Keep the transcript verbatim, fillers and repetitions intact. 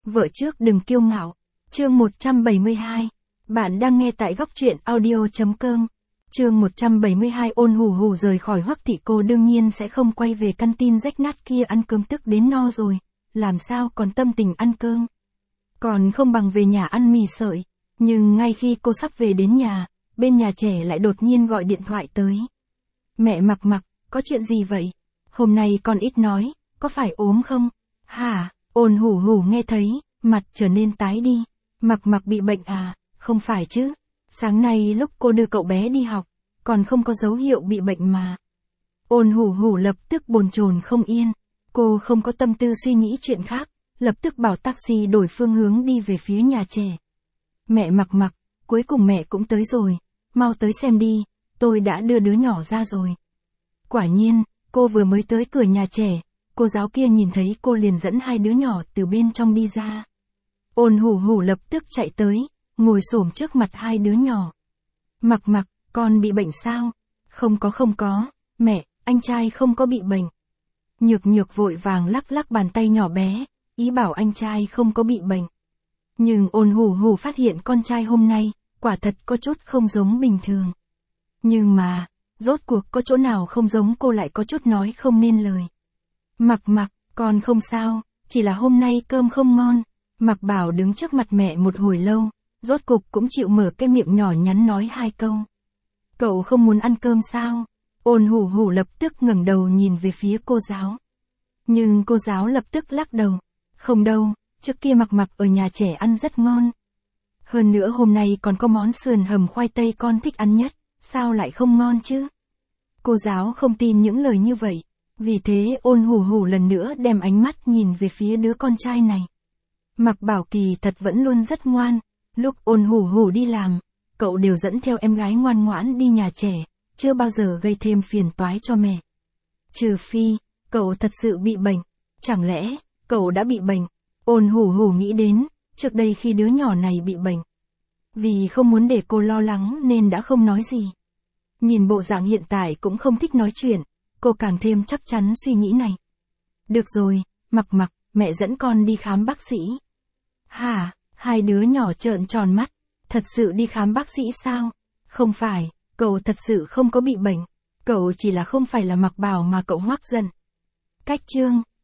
Vợ trước đừng kiêu ngạo. Chương một trăm bảy mươi hai. Bạn đang nghe tại góc truyện audio.com. Chương một trăm bảy mươi hai. Ôn Hủ Hủ rời khỏi Hoắc thị, cô đương nhiên sẽ không quay về căn tin rách nát kia ăn cơm, tức đến no rồi, làm sao còn tâm tình ăn cơm. Còn không bằng về nhà ăn mì sợi. Nhưng ngay khi cô sắp về đến nhà, bên nhà trẻ lại đột nhiên gọi điện thoại tới. Mẹ Mặc Mặc, có chuyện gì vậy? Hôm nay con ít nói, có phải ốm không? Hả? Ôn Hủ Hủ nghe thấy, mặt trở nên tái đi. Mặc Mặc bị bệnh à? Không phải chứ. Sáng nay lúc cô đưa cậu bé đi học, còn không có dấu hiệu bị bệnh mà. Ôn Hủ Hủ lập tức bồn chồn không yên. Cô không có tâm tư suy nghĩ chuyện khác, lập tức bảo taxi đổi phương hướng đi về phía nhà trẻ. Mẹ Mặc Mặc, cuối cùng mẹ cũng tới rồi, mau tới xem đi, tôi đã đưa đứa nhỏ ra rồi. Quả nhiên, cô vừa mới tới cửa nhà trẻ, cô giáo kia nhìn thấy cô liền dẫn hai đứa nhỏ từ bên trong đi ra. Ôn Hủ Hủ lập tức chạy tới, ngồi xổm trước mặt hai đứa nhỏ. Mặc Mặc, con bị bệnh sao? Không có không có, mẹ, anh trai không có bị bệnh. Nhược Nhược vội vàng lắc lắc bàn tay nhỏ bé, ý bảo anh trai không có bị bệnh. Nhưng Ôn Hủ Hủ phát hiện con trai hôm nay, quả thật có chút không giống bình thường. Nhưng mà, rốt cuộc có chỗ nào không giống, cô lại có chút nói không nên lời. Mặc Mặc, con không sao, chỉ là hôm nay cơm không ngon. Mặc Bảo đứng trước mặt mẹ một hồi lâu, rốt cục cũng chịu mở cái miệng nhỏ nhắn nói hai câu. Cậu không muốn ăn cơm sao? Ôn Hủ Hủ lập tức ngẩng đầu nhìn về phía cô giáo. Nhưng cô giáo lập tức lắc đầu. Không đâu, trước kia Mặc Mặc ở nhà trẻ ăn rất ngon. Hơn nữa hôm nay còn có món sườn hầm khoai tây con thích ăn nhất, sao lại không ngon chứ? Cô giáo không tin những lời như vậy, vì thế Ôn Hủ Hủ lần nữa đem ánh mắt nhìn về phía đứa con trai này. Mặc Bảo kỳ thật vẫn luôn rất ngoan, lúc Ôn Hủ Hủ đi làm, cậu đều dẫn theo em gái ngoan ngoãn đi nhà trẻ, chưa bao giờ gây thêm phiền toái cho mẹ. Trừ phi, cậu thật sự bị bệnh, chẳng lẽ, cậu đã bị bệnh? Ôn Hủ Hủ nghĩ đến, trước đây khi đứa nhỏ này bị bệnh. Vì không muốn để cô lo lắng nên đã không nói gì. Nhìn bộ dạng hiện tại cũng không thích nói chuyện, cô càng thêm chắc chắn suy nghĩ này. Được rồi, Mặc Mặc, mẹ dẫn con đi khám bác sĩ. Hả? Hai đứa nhỏ trợn tròn mắt. Thật sự đi khám bác sĩ sao? Không phải, cậu thật sự không có bị bệnh. Cậu chỉ là không phải là Mặc Bảo mà cậu hoắc giận. Cách chương.